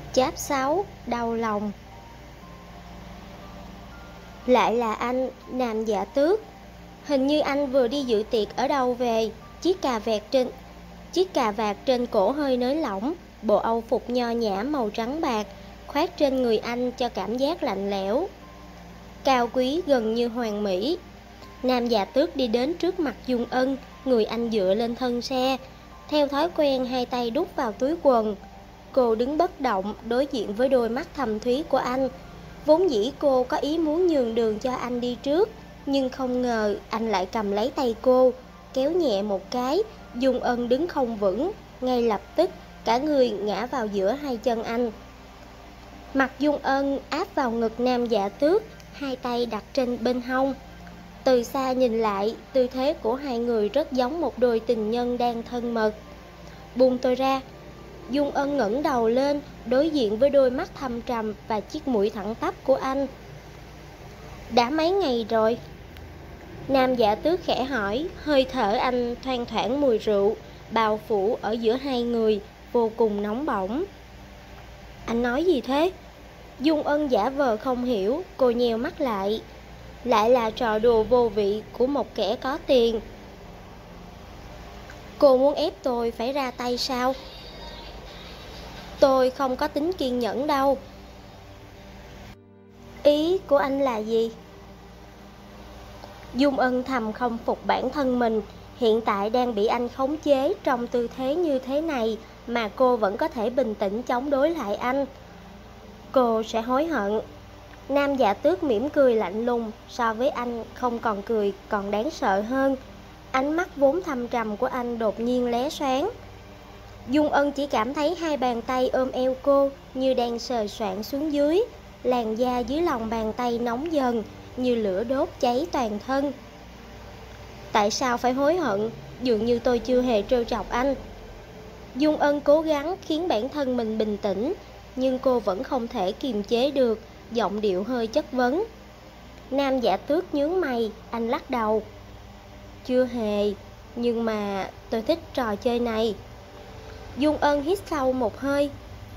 Cháp 6 đau lòng. Lại là anh, Nam Dạ Tước. Hình như anh vừa đi dự tiệc ở đâu về. Chiếc cà vạt trên cổ hơi nới lỏng, bộ âu phục nho nhã màu trắng bạc khoác trên người anh cho cảm giác lạnh lẽo, cao quý gần như hoàn mỹ. Nam Dạ Tước đi đến trước mặt Dung Ân, người anh dựa lên thân xe, theo thói quen hai tay đút vào túi quần. Cô đứng bất động đối diện với đôi mắt thâm thúy của anh. Vốn dĩ cô có ý muốn nhường đường cho anh đi trước, nhưng không ngờ anh lại cầm lấy tay cô, kéo nhẹ một cái. Dung Ân đứng không vững, ngay lập tức cả người ngã vào giữa hai chân anh. Mặt Dung Ân áp vào ngực Nam Dạ Tước, hai tay đặt trên bên hông. Từ xa nhìn lại, tư thế của hai người rất giống một đôi tình nhân đang thân mật. Buông tôi ra. Dung Ân ngẩng đầu lên, đối diện với đôi mắt thâm trầm và chiếc mũi thẳng tắp của anh. Đã mấy ngày rồi? Nam Dạ Tước khẽ hỏi, hơi thở anh thoang thoảng mùi rượu, bao phủ ở giữa hai người, vô cùng nóng bỏng. Anh nói gì thế? Dung Ân giả vờ không hiểu, cô nheo mắt lại. Lại là trò đùa vô vị của một kẻ có tiền. Cô muốn ép tôi phải ra tay sao? Tôi không có tính kiên nhẫn đâu. Ý của anh là gì? Dung Ân thầm không phục bản thân mình. Hiện tại đang bị anh khống chế trong tư thế như thế này mà cô vẫn có thể bình tĩnh chống đối lại anh. Cô sẽ hối hận. Nam Dạ Tước mỉm cười lạnh lùng, so với anh không còn cười còn đáng sợ hơn. Ánh mắt vốn thâm trầm của anh đột nhiên lóe sáng. Dung Ân chỉ cảm thấy hai bàn tay ôm eo cô như đang sờ soạng xuống dưới. Làn da dưới lòng bàn tay nóng dần, như lửa đốt cháy toàn thân. Tại sao phải hối hận? Dường như tôi chưa hề trêu chọc anh. Dung Ân cố gắng khiến bản thân mình bình tĩnh, nhưng cô vẫn không thể kiềm chế được, giọng điệu hơi chất vấn. Nam Dạ Tước nhướng mày, anh lắc đầu. Chưa hề, nhưng mà tôi thích trò chơi này. Dung Ân hít sâu một hơi.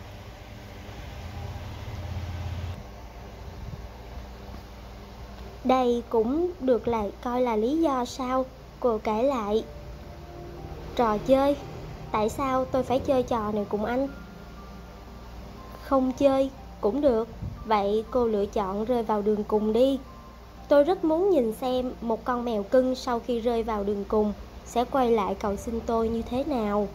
Đây cũng được coi là lý do sao? Cô kể lại. Trò chơi? Tại sao tôi phải chơi trò này cùng anh? Không chơi cũng được. Vậy cô lựa chọn rơi vào đường cùng đi. Tôi rất muốn nhìn xem một con mèo cưng sau khi rơi vào đường cùng sẽ quay lại cầu xin tôi như thế nào.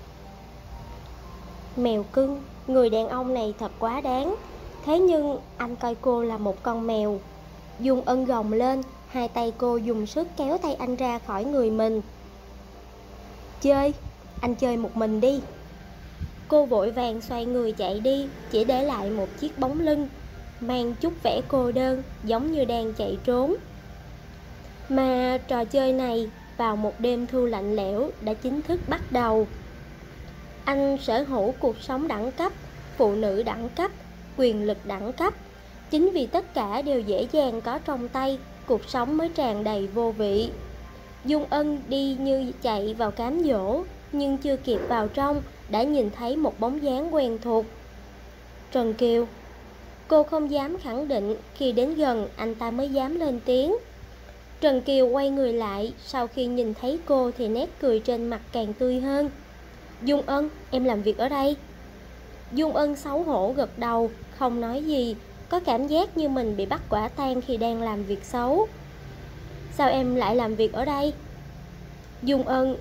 Mèo cưng, người đàn ông này thật quá đáng. Thế nhưng anh coi cô là một con mèo. Dung Ân gồng lên, hai tay cô dùng sức kéo tay anh ra khỏi người mình. Chơi, anh chơi một mình đi. Cô vội vàng xoay người chạy đi, chỉ để lại một chiếc bóng lưng, mang chút vẻ cô đơn, giống như đang chạy trốn. Mà trò chơi này vào một đêm thu lạnh lẽo đã chính thức bắt đầu. Anh sở hữu cuộc sống đẳng cấp, phụ nữ đẳng cấp, quyền lực đẳng cấp. Chính vì tất cả đều dễ dàng có trong tay, cuộc sống mới tràn đầy vô vị. Dung Ân đi như chạy vào cám dỗ, nhưng chưa kịp vào trong đã nhìn thấy một bóng dáng quen thuộc. Trần Kiều. Cô không dám khẳng định, khi đến gần anh ta mới dám lên tiếng. Trần Kiều quay người lại, sau khi nhìn thấy cô thì nét cười trên mặt càng tươi hơn. Dung Ân, em làm việc ở đây. Dung Ân xấu hổ gật đầu, không nói gì, có cảm giác như mình bị bắt quả tang khi đang làm việc xấu. Sao em lại làm việc ở đây? Dung Ân,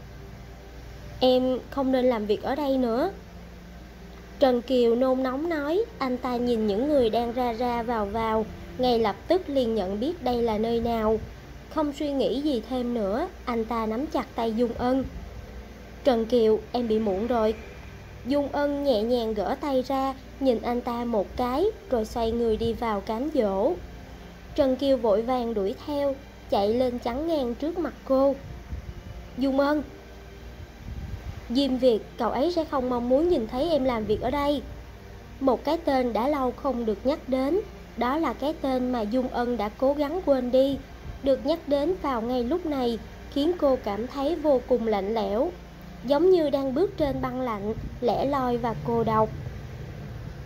em không nên làm việc ở đây nữa. Trần Kiều nôn nóng nói. Anh ta nhìn những người đang ra ra vào vào, ngay lập tức liền nhận biết đây là nơi nào. Không suy nghĩ gì thêm nữa, anh ta nắm chặt tay Dung Ân. Trần Kiều, em bị muộn rồi. Dung Ân nhẹ nhàng gỡ tay ra, nhìn anh ta một cái, rồi xoay người đi vào cám dỗ. Trần Kiều vội vàng đuổi theo, chạy lên chắn ngang trước mặt cô. Dung Ân, Diêm Việt, cậu ấy sẽ không mong muốn nhìn thấy em làm việc ở đây. Một cái tên đã lâu không được nhắc đến, đó là cái tên mà Dung Ân đã cố gắng quên đi. Được nhắc đến vào ngay lúc này khiến cô cảm thấy vô cùng lạnh lẽo, giống như đang bước trên băng lạnh, lẻ loi và cô độc.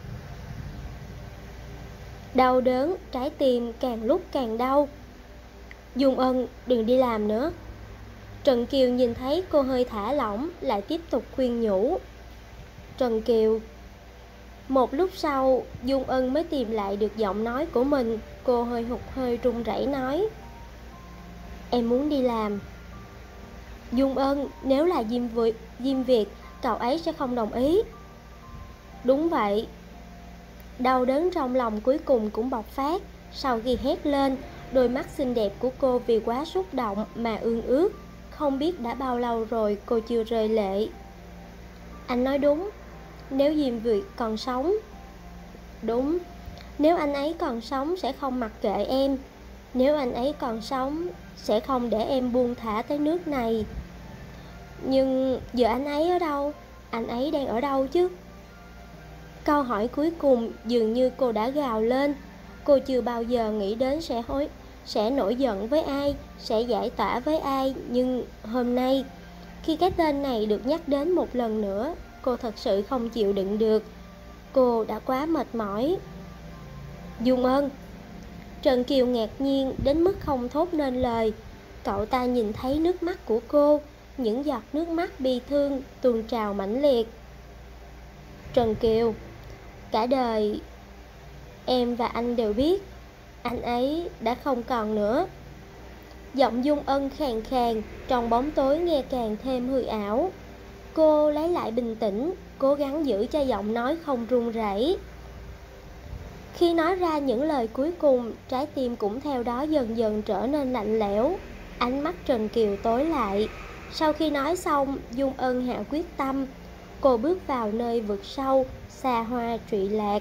Đau đớn, trái tim càng lúc càng đau. Dung Ân, đừng đi làm nữa. Trần Kiều nhìn thấy cô hơi thả lỏng, lại tiếp tục khuyên nhủ. Trần Kiều. Một lúc sau, Dung Ân mới tìm lại được giọng nói của mình. Cô hơi hụt hơi run rẩy nói. Em muốn đi làm. Dung Ân, nếu là Diêm Việt, cậu ấy sẽ không đồng ý. Đúng vậy. Đau đớn trong lòng cuối cùng cũng bộc phát. Sau khi hét lên, đôi mắt xinh đẹp của cô vì quá xúc động mà ương ướt. Không biết đã bao lâu rồi cô chưa rơi lệ. Anh nói đúng. Nếu Diêm Việt còn sống. Đúng. Nếu anh ấy còn sống sẽ không mặc kệ em. Nếu anh ấy còn sống sẽ không để em buông thả tới nước này. Nhưng giờ anh ấy ở đâu? Anh ấy đang ở đâu chứ? Câu hỏi cuối cùng dường như cô đã gào lên. Cô chưa bao giờ nghĩ đến sẽ nổi giận với ai, sẽ giải tỏa với ai. Nhưng hôm nay, khi cái tên này được nhắc đến một lần nữa, cô thật sự không chịu đựng được. Cô đã quá mệt mỏi. Dung Ân. Trần Kiều ngạc nhiên đến mức không thốt nên lời. Cậu ta nhìn thấy nước mắt của cô, những giọt nước mắt bi thương tuôn trào mãnh liệt. Trần Kiều, cả đời em và anh đều biết anh ấy đã không còn nữa. Giọng Dung Ân khàn khàn, trong bóng tối nghe càng thêm hư ảo. Cô lấy lại bình tĩnh, cố gắng giữ cho giọng nói không run rẩy. Khi nói ra những lời cuối cùng, trái tim cũng theo đó dần dần trở nên lạnh lẽo. Ánh mắt Trần Kiều tối lại. Sau khi nói xong, Dung Ân hạ quyết tâm. Cô bước vào nơi vực sâu, xa hoa trụy lạc.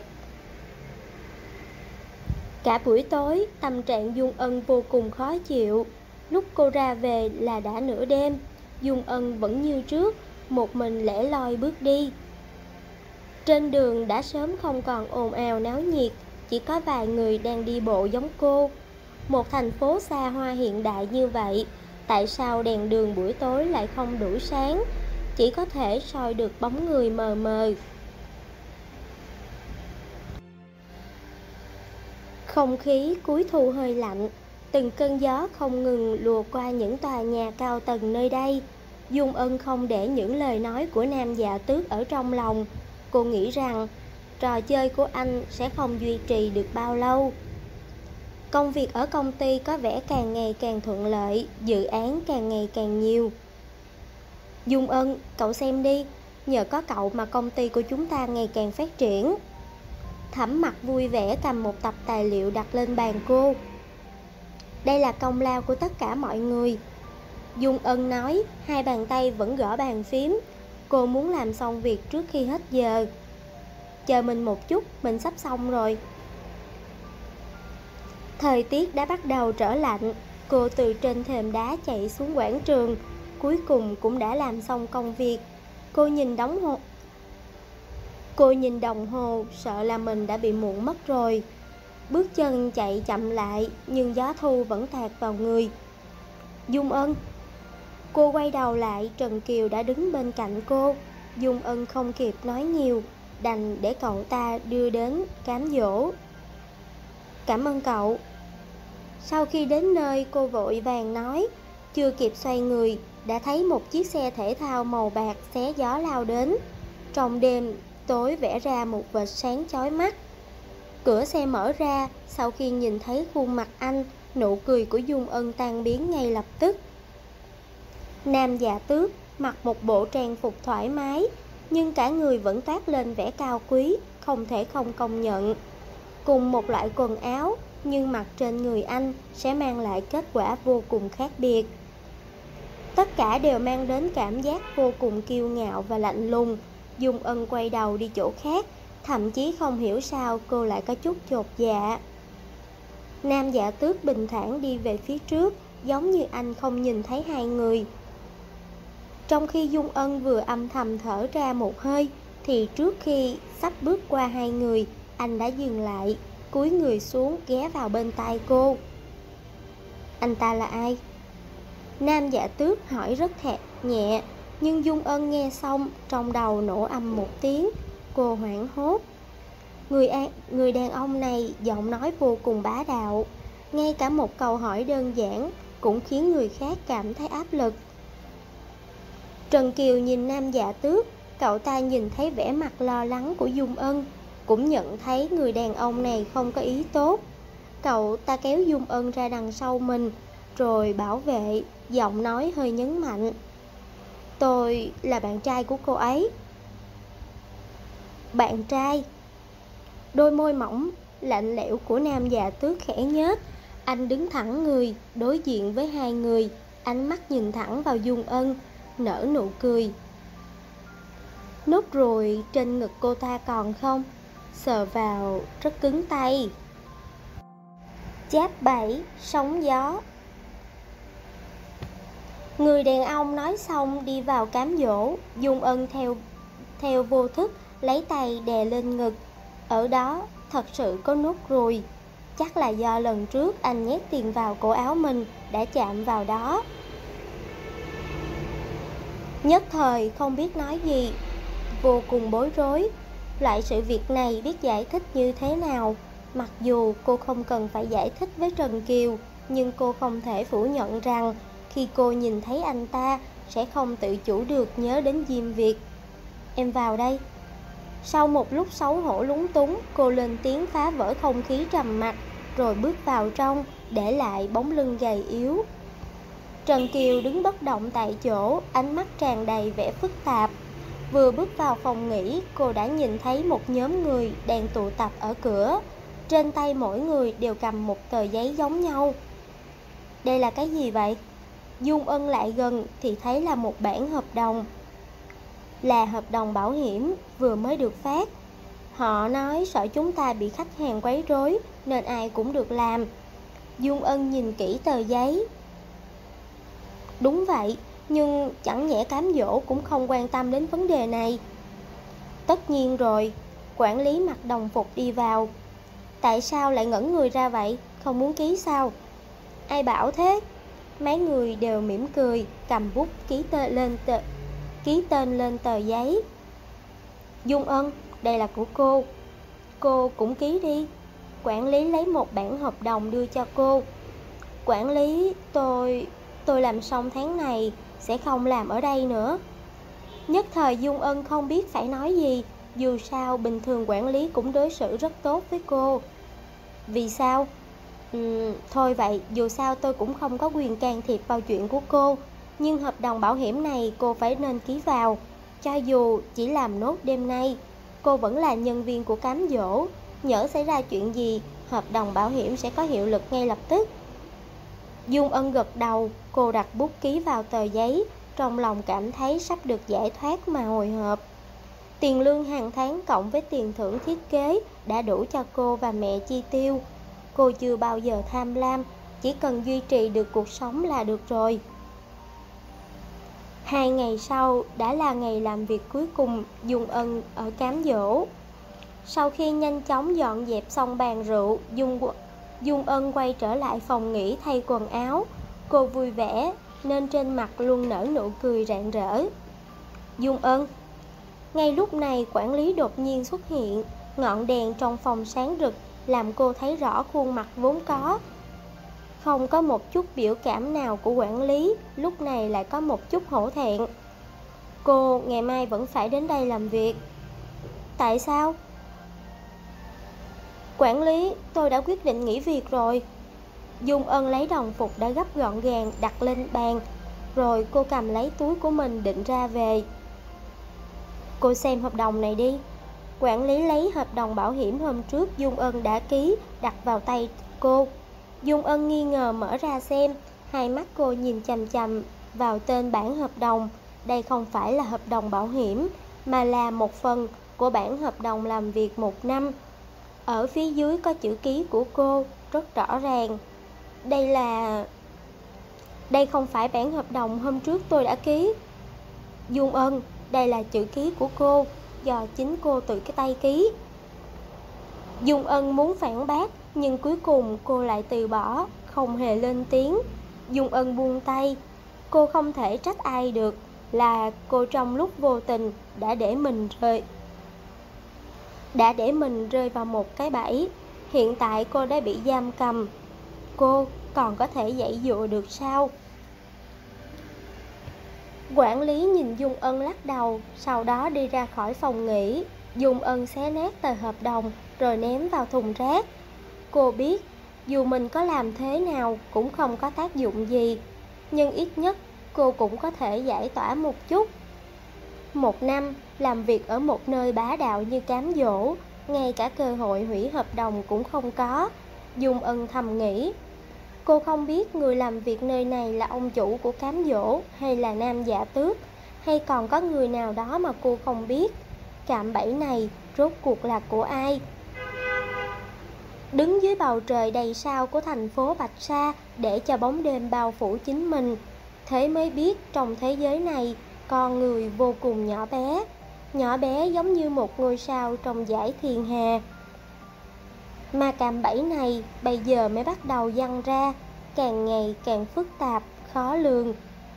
Cả buổi tối, tâm trạng Dung Ân vô cùng khó chịu. Lúc cô ra về là đã nửa đêm. Dung Ân vẫn như trước, một mình lẻ loi bước đi. Trên đường đã sớm không còn ồn ào náo nhiệt, chỉ có vài người đang đi bộ giống cô. Một thành phố xa hoa hiện đại như vậy, tại sao đèn đường buổi tối lại không đủ sáng, chỉ có thể soi được bóng người mờ mờ. Không khí cuối thu hơi lạnh, từng cơn gió không ngừng lùa qua những tòa nhà cao tầng nơi đây. Dung Ân không để những lời nói của Nam Dạ Tước ở trong lòng. Cô nghĩ rằng trò chơi của anh sẽ không duy trì được bao lâu. Công việc ở công ty có vẻ càng ngày càng thuận lợi, dự án càng ngày càng nhiều. Dung Ân, cậu xem đi, nhờ có cậu mà công ty của chúng ta ngày càng phát triển. Thẩm Mặc vui vẻ cầm một tập tài liệu đặt lên bàn cô. Đây là công lao của tất cả mọi người. Dung Ân nói, hai bàn tay vẫn gõ bàn phím. Cô muốn làm xong việc trước khi hết giờ. Chờ mình một chút, mình sắp xong rồi. Thời tiết đã bắt đầu trở lạnh. Cô từ trên thềm đá chạy xuống quảng trường. Cuối cùng cũng đã làm xong công việc. Cô nhìn đồng hồ, sợ là mình đã bị muộn mất rồi. Bước chân chạy chậm lại, nhưng gió thu vẫn tạt vào người. Dung Ân. Cô quay đầu lại, Trần Kiều đã đứng bên cạnh cô. Dung Ân không kịp nói nhiều, đành để cậu ta đưa đến cám dỗ. Cảm ơn cậu. Sau khi đến nơi, cô vội vàng nói. Chưa kịp xoay người, đã thấy một chiếc xe thể thao màu bạc xé gió lao đến. Trong đêm tối vẽ ra một vệt sáng chói mắt. Cửa xe mở ra, sau khi nhìn thấy khuôn mặt anh, nụ cười của Dung Ân tan biến ngay lập tức. Nam Dạ Tước mặc một bộ trang phục thoải mái, nhưng cả người vẫn toát lên vẻ cao quý, không thể không công nhận. Cùng một loại quần áo, nhưng mặc trên người anh sẽ mang lại kết quả vô cùng khác biệt. Tất cả đều mang đến cảm giác vô cùng kiêu ngạo và lạnh lùng. Dung Ân quay đầu đi chỗ khác, thậm chí không hiểu sao cô lại có chút chột dạ. Nam Dạ Tước bình thản đi về phía trước, giống như anh không nhìn thấy hai người. Trong khi Dung Ân vừa âm thầm thở ra một hơi, thì trước khi sắp bước qua hai người, anh đã dừng lại, cúi người xuống ghé vào bên tai cô. Anh ta là ai? Nam Dạ Tước hỏi rất nhẹ, nhưng Dung Ân nghe xong, trong đầu nổ ầm một tiếng. Cô hoảng hốt. Người đàn ông này giọng nói vô cùng bá đạo. Ngay cả một câu hỏi đơn giản cũng khiến người khác cảm thấy áp lực. Trần Kiều nhìn Nam Dạ Tước. Cậu ta nhìn thấy vẻ mặt lo lắng của Dung Ân, cũng nhận thấy người đàn ông này không có ý tốt. Cậu ta kéo Dung Ân ra đằng sau mình, rồi bảo vệ, giọng nói hơi nhấn mạnh. Tôi là bạn trai của cô ấy. Bạn trai? Đôi môi mỏng, lạnh lẽo của Nam Dạ Tước khẽ nhếch. Anh đứng thẳng người, đối diện với hai người, ánh mắt nhìn thẳng vào Dung Ân, nở nụ cười. Nốt ruồi trên ngực cô ta còn không? Sờ vào rất cứng tay. Cháp 7. Sóng gió. Người đàn ông nói xong đi vào cám dỗ. Dung Ân theo vô thức lấy tay đè lên ngực. Ở đó thật sự có nốt ruồi. Chắc là do lần trước anh nhét tiền vào cổ áo mình đã chạm vào đó. Nhất thời không biết nói gì, vô cùng bối rối. Loại sự việc này biết giải thích như thế nào? Mặc dù cô không cần phải giải thích với Trần Kiều, nhưng cô không thể phủ nhận rằng khi cô nhìn thấy anh ta sẽ không tự chủ được nhớ đến Diêm Việt. Em vào đây. Sau một lúc xấu hổ lúng túng, cô lên tiếng phá vỡ không khí trầm mặc, rồi bước vào trong, để lại bóng lưng gầy yếu. Trần Kiều đứng bất động tại chỗ, ánh mắt tràn đầy vẻ phức tạp. Vừa bước vào phòng nghỉ, cô đã nhìn thấy một nhóm người đang tụ tập ở cửa. Trên tay mỗi người đều cầm một tờ giấy giống nhau. Đây là cái gì vậy? Dung Ân lại gần thì thấy là một bản hợp đồng. Là hợp đồng bảo hiểm vừa mới được phát. Họ nói sợ chúng ta bị khách hàng quấy rối nên ai cũng được làm. Dung Ân nhìn kỹ tờ giấy. Đúng vậy, nhưng chẳng nhẽ cám dỗ cũng không quan tâm đến vấn đề này. Tất nhiên rồi. Quản lý mặc đồng phục đi vào. Tại sao lại ngẩn người ra vậy? Không muốn ký sao? Ai bảo thế? Mấy người đều mỉm cười, cầm bút ký tên lên tờ giấy. Dung Ân, đây là của cô. Cô cũng ký đi. Quản lý lấy một bản hợp đồng đưa cho cô. Quản lý, tôi làm xong tháng này sẽ không làm ở đây nữa. Nhất thời Dung Ân không biết phải nói gì. Dù sao bình thường quản lý cũng đối xử rất tốt với cô. Vì sao? Thôi vậy, dù sao tôi cũng không có quyền can thiệp vào chuyện của cô. Nhưng hợp đồng bảo hiểm này cô phải nên ký vào. Cho dù chỉ làm nốt đêm nay, cô vẫn là nhân viên của cám dỗ. Nhỡ xảy ra chuyện gì, hợp đồng bảo hiểm sẽ có hiệu lực ngay lập tức. Dung Ân gật đầu, cô đặt bút ký vào tờ giấy. Trong lòng cảm thấy sắp được giải thoát mà hồi hộp. Tiền lương hàng tháng cộng với tiền thưởng thiết kế đã đủ cho cô và mẹ chi tiêu. Cô chưa bao giờ tham lam, chỉ cần duy trì được cuộc sống là được rồi. 2 ngày sau đã là ngày làm việc cuối cùng Dung Ân ở cám dỗ. Sau khi nhanh chóng dọn dẹp xong bàn rượu, Dung Ân quay trở lại phòng nghỉ thay quần áo. Cô vui vẻ nên trên mặt luôn nở nụ cười rạng rỡ. Dung Ân. Ngay lúc này quản lý đột nhiên xuất hiện. Ngọn đèn trong phòng sáng rực làm cô thấy rõ khuôn mặt vốn có. Không có một chút biểu cảm nào của quản lý, lúc này lại có một chút hổ thẹn. Cô ngày mai vẫn phải đến đây làm việc. Tại sao? Quản lý, tôi đã quyết định nghỉ việc rồi. Dung Ân lấy đồng phục đã gấp gọn gàng đặt lên bàn. Rồi cô cầm lấy túi của mình định ra về. Cô xem hợp đồng này đi. Quản lý lấy hợp đồng bảo hiểm hôm trước Dung Ân đã ký đặt vào tay cô. Dung Ân nghi ngờ mở ra xem. Hai mắt cô nhìn chằm chằm vào tên bản hợp đồng. Đây không phải là hợp đồng bảo hiểm, mà là một phần của bản hợp đồng làm việc 1 năm. Ở phía dưới có chữ ký của cô rất rõ ràng. Đây không phải bản hợp đồng hôm trước tôi đã ký. Dung Ân, đây là chữ ký của cô, do chính cô tự cái tay ký. Dung Ân muốn phản bác, nhưng cuối cùng cô lại từ bỏ, không hề lên tiếng. Dung Ân buông tay. Cô không thể trách ai được, là cô trong lúc vô tình đã để mình đã để mình rơi vào một cái bẫy. Hiện tại cô đã bị giam cầm. Cô còn có thể giãy giụa được sao? Quản lý nhìn Dung Ân lắc đầu, sau đó đi ra khỏi phòng nghỉ. Dung Ân xé nát tờ hợp đồng rồi ném vào thùng rác. Cô biết dù mình có làm thế nào cũng không có tác dụng gì, nhưng ít nhất cô cũng có thể giải tỏa một chút. Một năm làm việc ở một nơi bá đạo như Cám Dỗ, ngay cả cơ hội hủy hợp đồng cũng không có. Dung Ân thầm nghĩ. Cô không biết người làm việc nơi này là ông chủ của Cám Dỗ hay là Nam Dạ Tước, hay còn có người nào đó mà cô không biết. Cạm bẫy này rốt cuộc là của ai? Đứng dưới bầu trời đầy sao của thành phố Bạch Sa để cho bóng đêm bao phủ chính mình, thế mới biết trong thế giới này con người vô cùng nhỏ bé giống như một ngôi sao trong dải thiên hà. Mà cạm bẫy này bây giờ mới bắt đầu giăng ra, càng ngày càng phức tạp, khó lường.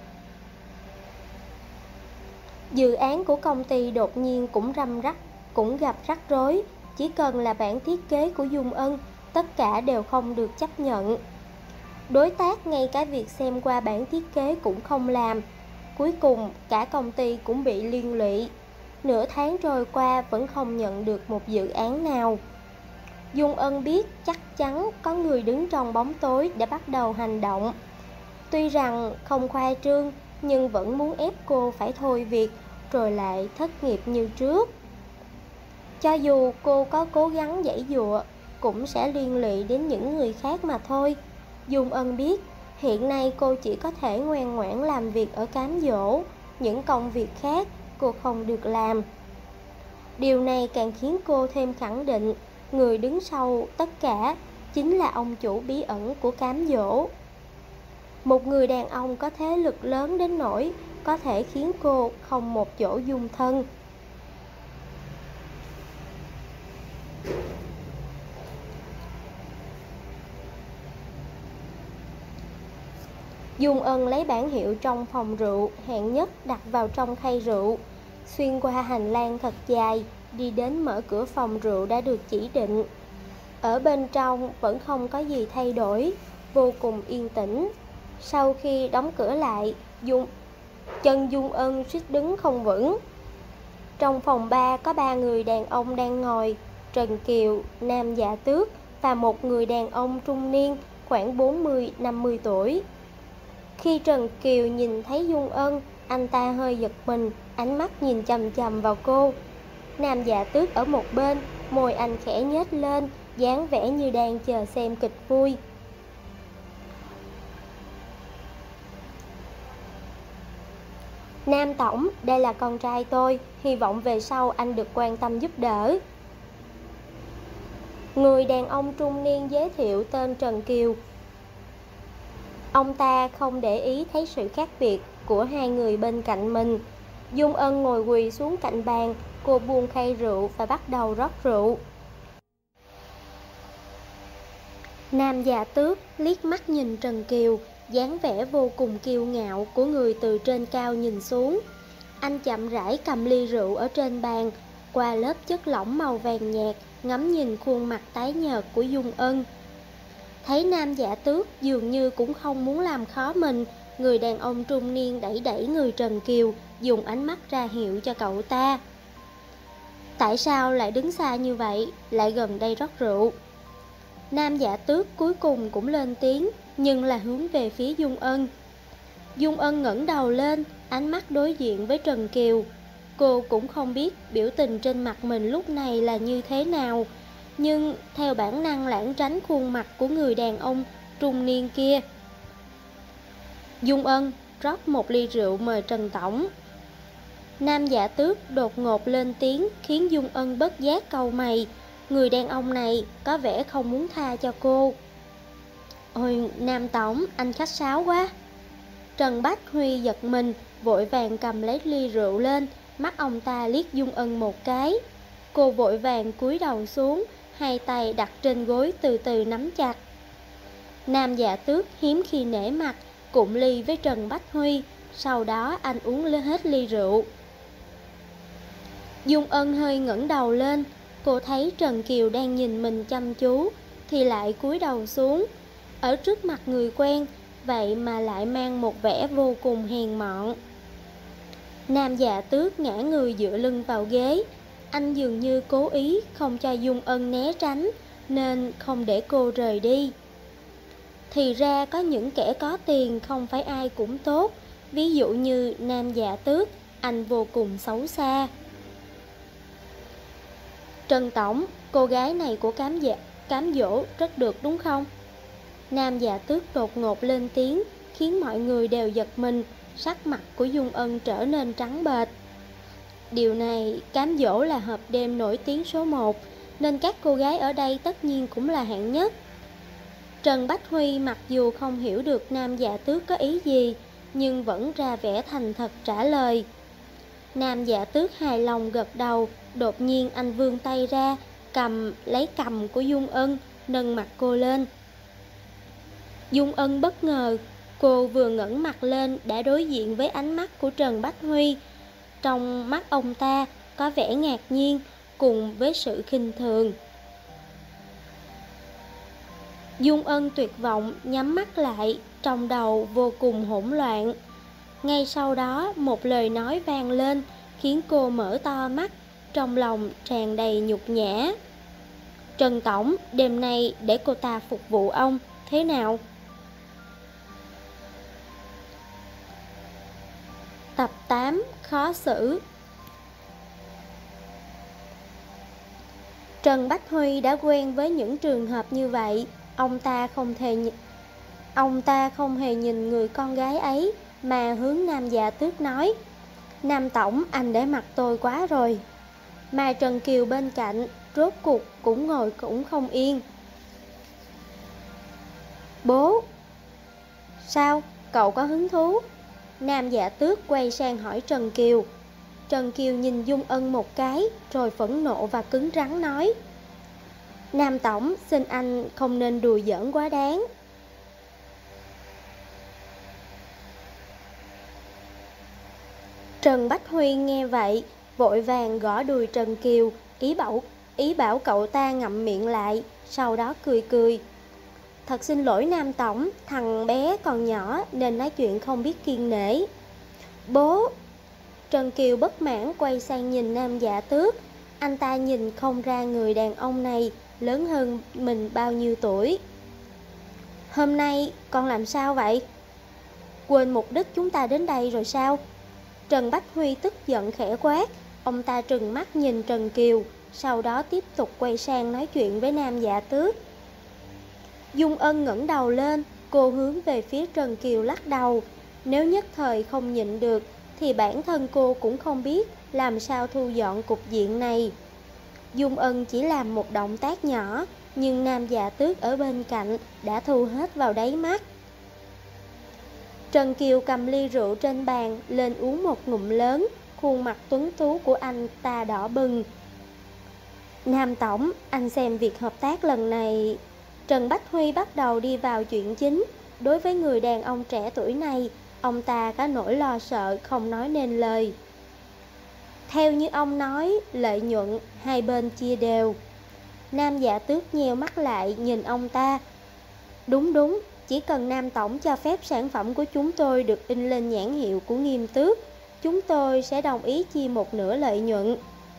Dự án của công ty đột nhiên cũng gặp rắc rối. Chỉ cần là bản thiết kế của Dung Ân, tất cả đều không được chấp nhận. Đối tác ngay cả việc xem qua bản thiết kế cũng không làm. Cuối cùng cả công ty cũng bị liên lụy. Nửa tháng trôi qua vẫn không nhận được một dự án nào. Dung Ân biết chắc chắn có người đứng trong bóng tối để bắt đầu hành động. Tuy rằng không khoa trương, nhưng vẫn muốn ép cô phải thôi việc rồi lại thất nghiệp như trước. Cho dù cô có cố gắng giãy giụa, cũng sẽ liên lụy đến những người khác mà thôi. Dung Ân biết hiện nay cô chỉ có thể ngoan ngoãn làm việc ở Cám Dỗ, những công việc khác cô không được làm. Điều này càng khiến cô thêm khẳng định người đứng sau tất cả chính là ông chủ bí ẩn của Cám Dỗ. Một người đàn ông có thế lực lớn đến nỗi có thể khiến cô không một chỗ dung thân. Dung Ân lấy bản hiệu trong phòng rượu hạng nhất đặt vào trong khay rượu, xuyên qua hành lang thật dài, đi đến mở cửa phòng rượu đã được chỉ định. Ở bên trong vẫn không có gì thay đổi, vô cùng yên tĩnh. Sau khi đóng cửa lại, chân Dung Ân suýt đứng không vững. Trong phòng bar có 3 người đàn ông đang ngồi: Trần Kiều, Nam Dạ Tước và một người đàn ông trung niên khoảng 40-50 tuổi. Khi Trần Kiều nhìn thấy Dung Ân, anh ta hơi giật mình, ánh mắt nhìn chằm chằm vào cô. Nam Dạ Tước ở một bên, môi anh khẽ nhếch lên, dáng vẻ như đang chờ xem kịch vui. Nam tổng, đây là con trai tôi, hy vọng về sau anh được quan tâm giúp đỡ. Người đàn ông trung niên giới thiệu tên Trần Kiều. Ông ta không để ý thấy sự khác biệt của hai người bên cạnh mình. Dung Ân ngồi quỳ xuống cạnh bàn, cô buông khay rượu và bắt đầu rót rượu. Nam Dạ Tước liếc mắt nhìn Trần Kiều, dáng vẻ vô cùng kiêu ngạo của người từ trên cao nhìn xuống. Anh chậm rãi cầm ly rượu ở trên bàn, qua lớp chất lỏng màu vàng nhạt, ngắm nhìn khuôn mặt tái nhợt của Dung Ân. Thấy Nam Dạ Tước dường như cũng không muốn làm khó mình, người đàn ông trung niên đẩy đẩy người Trần Kiều, dùng ánh mắt ra hiệu cho cậu ta. Tại sao lại đứng xa như vậy, lại gần đây rót rượu? Nam Dạ Tước cuối cùng cũng lên tiếng, nhưng là hướng về phía Dung Ân. Dung Ân ngẩng đầu lên, ánh mắt đối diện với Trần Kiều. Cô cũng không biết biểu tình trên mặt mình lúc này là như thế nào, nhưng theo bản năng lảng tránh khuôn mặt của người đàn ông trung niên kia. Dung Ân rót một ly rượu mời Trần tổng. Nam Dạ Tước đột ngột lên tiếng khiến Dung Ân bất giác cau mày. Người đàn ông này có vẻ không muốn tha cho cô. Ôi Nam tổng, anh khách sáo quá. Trần Bách Huy giật mình, vội vàng cầm lấy ly rượu lên, mắt ông ta liếc Dung Ân một cái. Cô vội vàng cúi đầu xuống, hai tay đặt trên gối từ từ nắm chặt. Nam Dạ Tước hiếm khi nể mặt, cụng ly với Trần Bách Huy, sau đó anh uống hết ly rượu. Dung Ân hơi ngẩng đầu lên, Cô thấy Trần Kiều đang nhìn mình chăm chú thì lại cúi đầu xuống. Ở trước mặt người quen, vậy mà lại mang một vẻ vô cùng hèn mọn. Nam Dạ Tước ngã người dựa lưng vào ghế. Anh dường như cố ý không cho Dung Ân né tránh, nên không để cô rời đi. Thì ra có những kẻ có tiền không phải ai cũng tốt. Ví dụ như Nam Dạ Tước, anh vô cùng xấu xa. Trần Tổng, cô gái này của cám dỗ rất được đúng không? Nam Dạ Tước đột ngột lên tiếng, khiến mọi người đều giật mình. Sắc mặt của Dung Ân trở nên trắng bệch. Điều này, cám dỗ là hộp đêm nổi tiếng số 1, nên các cô gái ở đây tất nhiên cũng là hạng nhất. Trần Bách Huy mặc dù không hiểu được Nam Dạ Tước có ý gì, nhưng vẫn ra vẻ thành thật trả lời. Nam Dạ Tước hài lòng gật đầu. Đột nhiên anh vươn tay ra, lấy cầm của Dung Ân, nâng mặt cô lên. Dung Ân bất ngờ, cô vừa ngẩng mặt lên đã đối diện với ánh mắt của Trần Bách Huy. Trong mắt ông ta có vẻ ngạc nhiên cùng với sự khinh thường. Dung Ân tuyệt vọng nhắm mắt lại, trong đầu vô cùng hỗn loạn. Ngay sau đó một lời nói vang lên, khiến cô mở to mắt, trong lòng tràn đầy nhục nhã. Trần Tổng, đêm nay để cô ta phục vụ ông, thế nào? Tập 8, khó xử. Trần Bách Huy đã quen với những trường hợp như vậy. Ông ta không hề nhìn người con gái ấy, mà hướng Nam Dạ Tước nói: Nam Tổng, anh để mặt tôi quá rồi. Mà Trần Kiều bên cạnh rốt cuộc cũng ngồi cũng không yên. Bố, sao, cậu có hứng thú? Nam Dạ Tước quay sang hỏi Trần Kiều. Trần Kiều nhìn Dung Ân một cái, rồi phẫn nộ và cứng rắn nói: Nam Tổng, xin anh không nên đùa giỡn quá đáng. Trần Bách Huy nghe vậy, vội vàng gõ đùi Trần Kiều, ý bảo cậu ta ngậm miệng lại, sau đó cười cười. Thật xin lỗi Nam Tổng, thằng bé còn nhỏ nên nói chuyện không biết kiêng nể. Bố! Trần Kiều bất mãn quay sang nhìn Nam Dạ Tước. Anh ta nhìn không ra người đàn ông này lớn hơn mình bao nhiêu tuổi. Hôm nay con làm sao vậy? Quên mục đích chúng ta đến đây rồi sao? Trần Bách Huy tức giận khẽ quát. Ông ta trừng mắt nhìn Trần Kiều, sau đó tiếp tục quay sang nói chuyện với Nam Dạ Tước. Dung Ân ngẩng đầu lên, cô hướng về phía Trần Kiều lắc đầu. Nếu nhất thời không nhịn được thì bản thân cô cũng không biết làm sao thu dọn cục diện này. Dung Ân chỉ làm một động tác nhỏ, nhưng Nam Dạ Tước ở bên cạnh đã thu hết vào đáy mắt. Trần Kiều cầm ly rượu trên bàn lên uống một ngụm lớn, khuôn mặt tuấn tú của anh ta đỏ bừng. Nam Tổng, anh xem việc hợp tác lần này... Trần Bách Huy bắt đầu đi vào chuyện chính. Đối với người đàn ông trẻ tuổi này, ông ta có nỗi lo sợ không nói nên lời. Theo như ông nói, lợi nhuận hai bên chia đều. Nam Dạ Tước nheo mắt lại nhìn ông ta. Đúng, chỉ cần Nam Tổng cho phép sản phẩm của chúng tôi được in lên nhãn hiệu của Nghiêm Tước, chúng tôi sẽ đồng ý chia một nửa lợi nhuận.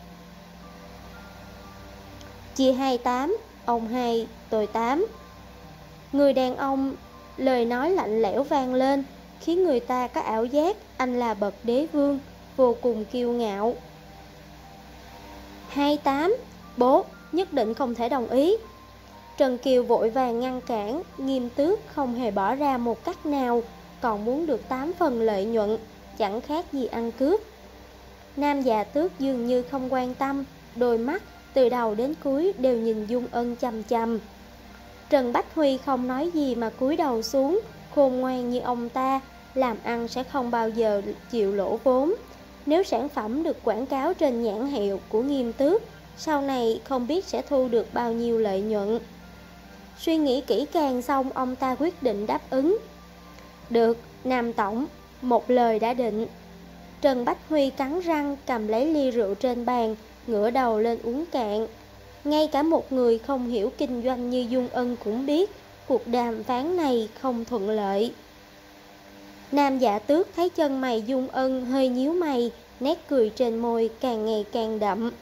Chia 28, ông 2, tôi 8. Người đàn ông lời nói lạnh lẽo vang lên, khiến người ta có ảo giác anh là bậc đế vương, vô cùng kiêu ngạo. 28, bố, nhất định không thể đồng ý. Trần Kiều vội vàng ngăn cản. Nghiêm Tước không hề bỏ ra một cách nào, còn muốn được 8 phần lợi nhuận, chẳng khác gì ăn cướp. Nam Dạ Tước dường như không quan tâm, đôi mắt từ đầu đến cuối đều nhìn Dung Ân chằm chằm. Trần Bách Huy không nói gì mà cúi đầu xuống. Khôn ngoan như ông ta, làm ăn sẽ không bao giờ chịu lỗ vốn. Nếu sản phẩm được quảng cáo trên nhãn hiệu của Nghiêm Tước, sau này không biết sẽ thu được bao nhiêu lợi nhuận. Suy nghĩ kỹ càng xong, ông ta quyết định đáp ứng. Được, Nam Tổng, một lời đã định. Trần Bách Huy cắn răng cầm lấy ly rượu trên bàn, ngửa đầu lên uống cạn. Ngay cả một người không hiểu kinh doanh như Dung Ân cũng biết cuộc đàm phán này không thuận lợi. Nam Dạ Tước thấy chân mày Dung Ân hơi nhíu mày, nét cười trên môi càng ngày càng đậm.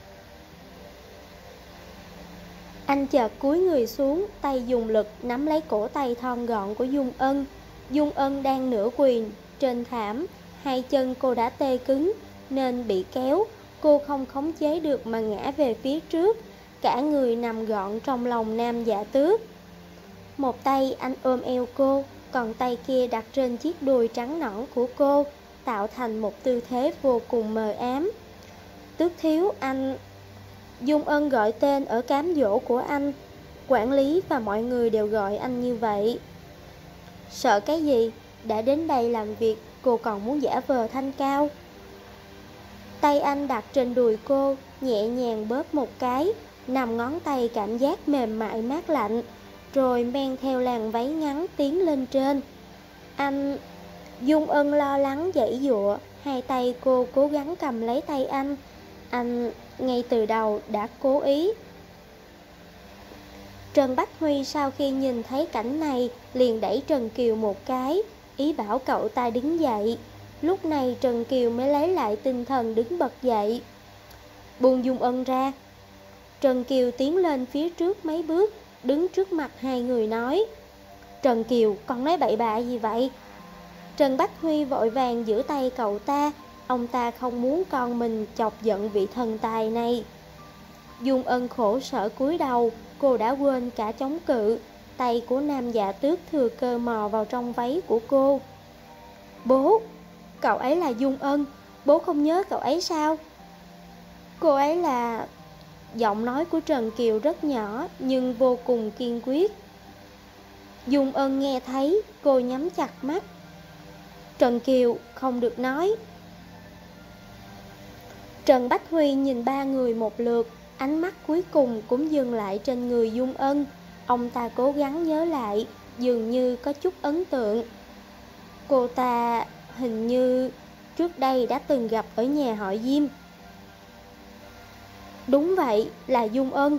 Anh chợt cúi người xuống, tay dùng lực nắm lấy cổ tay thon gọn của Dung Ân. Dung Ân đang nửa quỳ trên thảm, hai chân cô đã tê cứng nên bị kéo, cô không khống chế được mà ngã về phía trước, cả người nằm gọn trong lòng Nam Dạ Tước. Một tay anh ôm eo cô, còn tay kia đặt trên chiếc đùi trắng nõn của cô, tạo thành một tư thế vô cùng mờ ám. Tước thiếu, anh... Dung Ân gọi tên ở cám dỗ của anh, quản lý và mọi người đều gọi anh như vậy. Sợ cái gì? Đã đến đây làm việc, cô còn muốn giả vờ thanh cao. Tay anh đặt trên đùi cô, nhẹ nhàng bóp một cái, nằm ngón tay cảm giác mềm mại mát lạnh, rồi men theo làn váy ngắn tiến lên trên. Anh... Dung Ân lo lắng giãy giụa, hai tay cô cố gắng cầm lấy tay anh. Anh ngay từ đầu đã cố ý. Trần Bách Huy sau khi nhìn thấy cảnh này liền đẩy Trần Kiều một cái, ý bảo cậu ta đứng dậy. Lúc này Trần Kiều mới lấy lại tinh thần đứng bật dậy. Buông Dung Ân ra. Trần Kiều tiến lên phía trước mấy bước, đứng trước mặt hai người nói: Trần Kiều, con nói bậy bạ gì vậy? Trần Bách Huy vội vàng giữ tay cậu ta, ông ta không muốn con mình chọc giận vị thần tài này. Dung Ân khổ sở cúi đầu, cô đã quên cả chống cự, tay của Nam Dạ Tước thừa cơ mò vào trong váy của cô. Bố, cậu ấy là Dung Ân, bố không nhớ cậu ấy sao? Cô ấy là... Giọng nói của Trần Kiều rất nhỏ nhưng vô cùng kiên quyết. Dung Ân nghe thấy, cô nhắm chặt mắt. Trần Kiều, không được nói. Trần Bách Huy nhìn ba người một lượt, ánh mắt cuối cùng cũng dừng lại trên người Dung Ân. Ông ta cố gắng nhớ lại, dường như có chút ấn tượng. Cô ta hình như trước đây đã từng gặp ở nhà họ Diêm. Đúng vậy, là Dung Ân.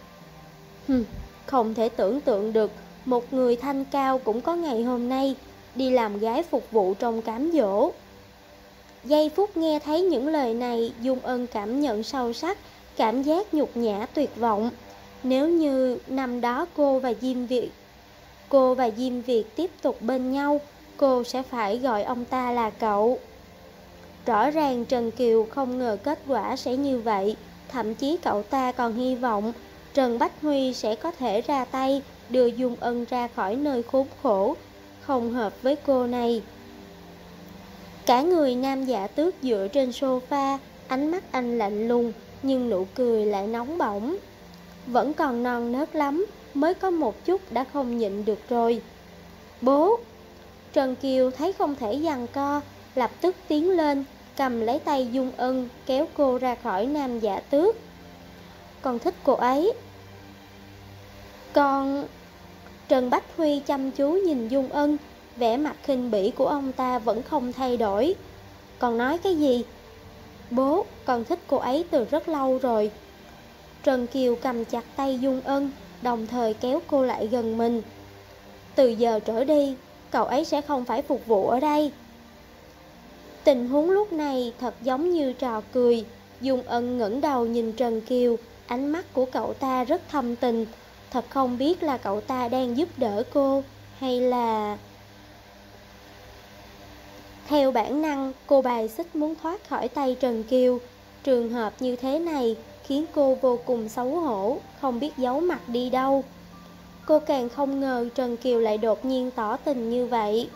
Không thể tưởng tượng được một người thanh cao cũng có ngày hôm nay, đi làm gái phục vụ trong cám dỗ. Giây phút nghe thấy những lời này, Dung Ân cảm nhận sâu sắc, cảm giác nhục nhã tuyệt vọng. Nếu như năm đó cô và Diêm Việt tiếp tục bên nhau, cô sẽ phải gọi ông ta là cậu. Rõ ràng Trần Kiều không ngờ kết quả sẽ như vậy, thậm chí cậu ta còn hy vọng Trần Bách Huy sẽ có thể ra tay đưa Dung Ân ra khỏi nơi khốn khổ, không hợp với cô này. Cả người Nam Dạ Tước dựa trên sofa, ánh mắt anh lạnh lùng nhưng nụ cười lại nóng bỏng. Vẫn còn non nớt lắm, mới có một chút đã không nhịn được rồi. Bố! Trần Kiều thấy không thể giằng co, lập tức tiến lên, cầm lấy tay Dung Ân, kéo cô ra khỏi Nam Dạ Tước. Con thích cô ấy. Con... Trần Bách Huy chăm chú nhìn Dung Ân, vẻ mặt khinh bỉ của ông ta vẫn không thay đổi. Còn nói cái gì? Bố, con thích cô ấy từ rất lâu rồi. Trần Kiều cầm chặt tay Dung Ân, đồng thời kéo cô lại gần mình. Từ giờ trở đi, cậu ấy sẽ không phải phục vụ ở đây. Tình huống lúc này thật giống như trò cười. Dung Ân ngẩng đầu nhìn Trần Kiều, ánh mắt của cậu ta rất thâm tình. Thật không biết là cậu ta đang giúp đỡ cô, hay là... Theo bản năng, cô bài xích muốn thoát khỏi tay Trần Kiều. Trường hợp như thế này khiến cô vô cùng xấu hổ, không biết giấu mặt đi đâu. Cô càng không ngờ Trần Kiều lại đột nhiên tỏ tình như vậy.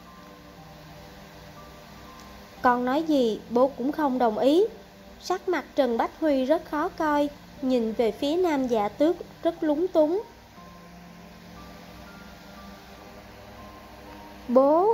Con nói gì, bố cũng không đồng ý. Sắc mặt Trần Bách Huy rất khó coi, nhìn về phía Nam Dạ Tước rất lúng túng. Bố!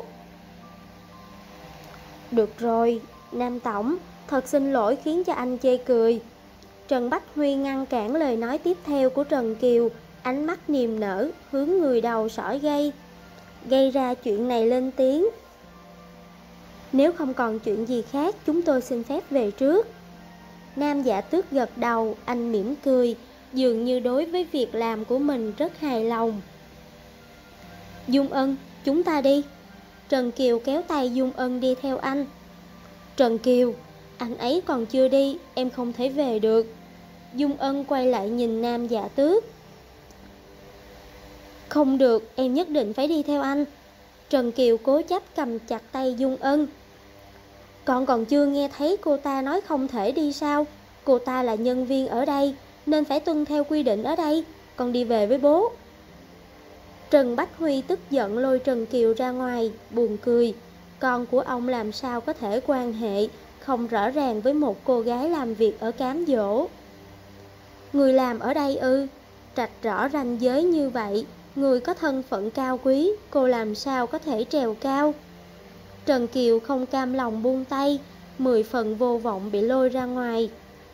Được rồi, Nam Tổng, thật xin lỗi khiến cho anh chê cười. Trần Bách Huy ngăn cản lời nói tiếp theo của Trần Kiều, ánh mắt niềm nở, hướng người đầu sỏi gây ra chuyện này lên tiếng. Nếu không còn chuyện gì khác, chúng tôi xin phép về trước. Nam Dạ Tước gật đầu, anh mỉm cười, dường như đối với việc làm của mình rất hài lòng. Dung Ân, chúng ta đi. Trần Kiều kéo tay Dung Ân đi theo anh. Trần Kiều, anh ấy còn chưa đi, em không thể về được. Dung Ân quay lại nhìn Nam Dạ Tước. Không được, em nhất định phải đi theo anh. Trần Kiều cố chấp cầm chặt tay Dung Ân. Con còn chưa nghe thấy cô ta nói không thể đi sao? Cô ta là nhân viên ở đây, nên phải tuân theo quy định ở đây. Con đi về với bố. Trần Bách Huy tức giận lôi Trần Kiều ra ngoài, buồn cười. Con của ông làm sao có thể quan hệ không rõ ràng với một cô gái làm việc ở cám dỗ. Người làm ở đây ư? Rạch rõ ranh giới như vậy, người có thân phận cao quý, cô làm sao có thể trèo cao? Trần Kiều không cam lòng buông tay, 10 phần vô vọng bị lôi ra ngoài.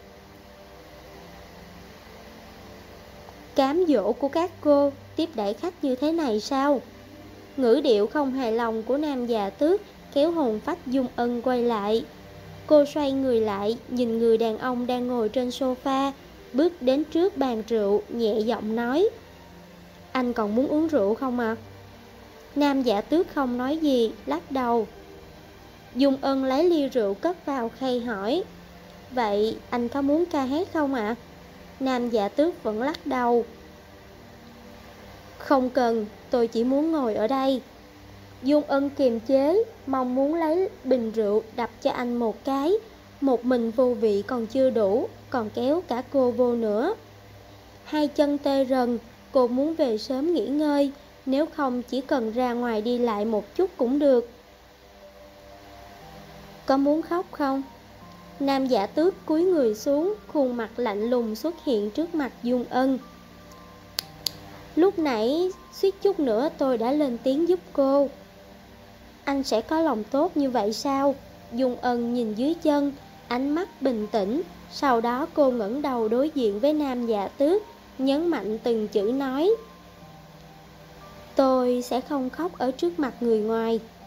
Cám dỗ của các cô tiếp đãi khách như thế này sao? Ngữ điệu không hài lòng của Nam Dạ Tước kéo hồn phách Dung Ân quay lại. Cô xoay người lại, nhìn người đàn ông đang ngồi trên sofa, bước đến trước bàn rượu, nhẹ giọng nói: Anh còn muốn uống rượu không ạ? Nam Dạ Tước không nói gì, lắc đầu. Dung Ân lấy ly rượu cất vào khay hỏi: Vậy anh có muốn ca hát không ạ? Nam Dạ Tước vẫn lắc đầu. Không cần, tôi chỉ muốn ngồi ở đây. Dung Ân kiềm chế, mong muốn lấy bình rượu đập cho anh một cái. Một mình vô vị còn chưa đủ, còn kéo cả cô vô nữa. Hai chân tê rần, cô muốn về sớm nghỉ ngơi, nếu không chỉ cần ra ngoài đi lại một chút cũng được. Có muốn khóc không? Nam Dạ Tước cúi người xuống, khuôn mặt lạnh lùng xuất hiện trước mặt Dung Ân. Lúc nãy suýt chút nữa tôi đã lên tiếng giúp cô. Anh sẽ có lòng tốt như vậy sao? Dung Ân nhìn dưới chân, ánh mắt bình tĩnh. Sau đó cô ngẩng đầu đối diện với Nam Dạ Tước, nhấn mạnh từng chữ nói: Tôi sẽ không khóc ở trước mặt người ngoài.